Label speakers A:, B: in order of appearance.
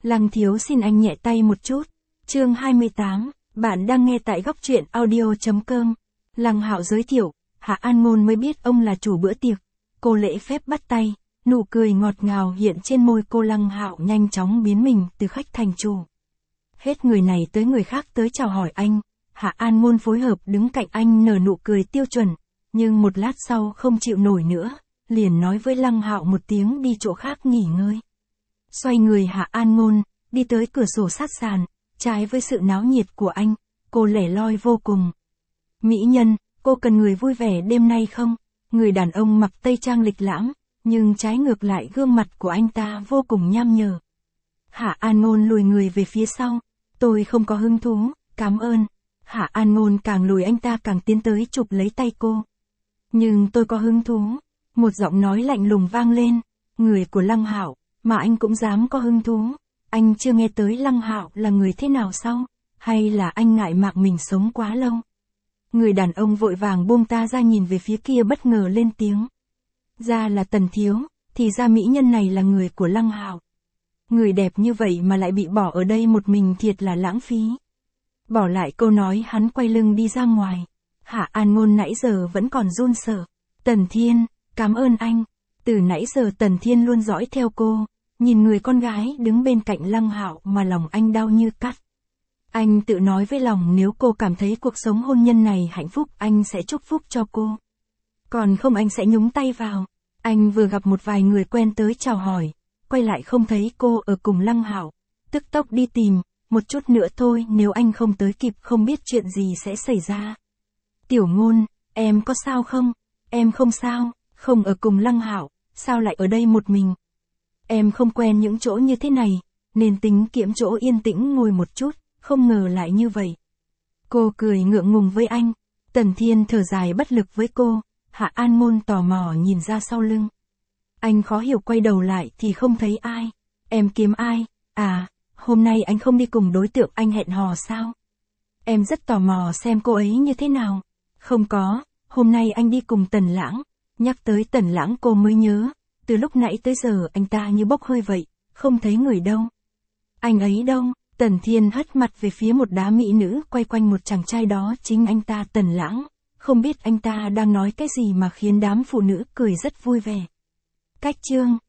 A: Lăng thiếu xin anh nhẹ tay một chút. Chương 28, bạn đang nghe tại góc truyện audio.com. Lăng Hạo giới thiệu, Hạ An Ngôn mới biết ông là chủ bữa tiệc. Cô lễ phép bắt tay, nụ cười ngọt ngào hiện trên môi cô. Lăng Hạo nhanh chóng biến mình từ khách thành chủ. Hết người này tới người khác tới chào hỏi anh. Hạ An Ngôn phối hợp đứng cạnh anh nở nụ cười tiêu chuẩn, nhưng một lát sau không chịu nổi nữa, liền nói với Lăng Hạo một tiếng đi chỗ khác nghỉ ngơi. Xoay người Hạ An Ngôn, đi tới cửa sổ sát sàn, trái với sự náo nhiệt của anh, cô lẻ loi vô cùng. Mỹ nhân, cô cần người vui vẻ đêm nay không? Người đàn ông mặc tây trang lịch lãm, nhưng trái ngược lại gương mặt của anh ta vô cùng nham nhở. Hạ An Ngôn lùi người về phía sau, tôi không có hứng thú, cảm ơn. Hạ An Ngôn càng lùi anh ta càng tiến tới chụp lấy tay cô. Nhưng tôi có hứng thú. Một giọng nói lạnh lùng vang lên, người của Lăng Hạo, mà anh cũng dám có hứng thú. Anh chưa nghe tới Lăng Hạo là người thế nào sao? Hay là anh ngại mạng mình sống quá lâu? Người đàn ông vội vàng buông ta ra nhìn về phía kia bất ngờ lên tiếng. Ra là Tần thiếu, thì ra mỹ nhân này là người của Lăng Hạo. Người đẹp như vậy mà lại bị bỏ ở đây một mình thiệt là lãng phí. Bỏ lại câu nói hắn quay lưng đi ra ngoài. Hạ An Ngôn nãy giờ vẫn còn run sợ. Tần Thiên, cảm ơn anh. Từ nãy giờ Tần Thiên luôn dõi theo cô, nhìn người con gái đứng bên cạnh Lăng Hạo mà lòng anh đau như cắt. Anh tự nói với lòng nếu cô cảm thấy cuộc sống hôn nhân này hạnh phúc anh sẽ chúc phúc cho cô. Còn không anh sẽ nhúng tay vào. Anh vừa gặp một vài người quen tới chào hỏi, quay lại không thấy cô ở cùng Lăng Hạo, tức tốc đi tìm, một chút nữa thôi nếu anh không tới kịp không biết chuyện gì sẽ xảy ra. Tiểu Ngôn, em có sao không? Em không sao, không ở cùng Lăng Hạo, sao lại ở đây một mình? Em không quen những chỗ như thế này, nên tính kiếm chỗ yên tĩnh ngồi một chút, không ngờ lại như vậy. Cô cười ngượng ngùng với anh, Tần Thiên thở dài bất lực với cô, Hạ An Ngôn tò mò nhìn ra sau lưng. Anh khó hiểu quay đầu lại thì không thấy ai. Em kiếm ai? À, hôm nay anh không đi cùng đối tượng anh hẹn hò sao? Em rất tò mò xem cô ấy như thế nào. Không có, hôm nay anh đi cùng Tần Lãng. Nhắc tới Tần Lãng cô mới nhớ, từ lúc nãy tới giờ anh ta như bốc hơi vậy, không thấy người đâu. Anh ấy đâu? Tần Thiên hất mặt về phía một đám mỹ nữ quay quanh một chàng trai đó chính anh ta Tần Lãng. Không biết anh ta đang nói cái gì mà khiến đám phụ nữ cười rất vui vẻ. Cách chương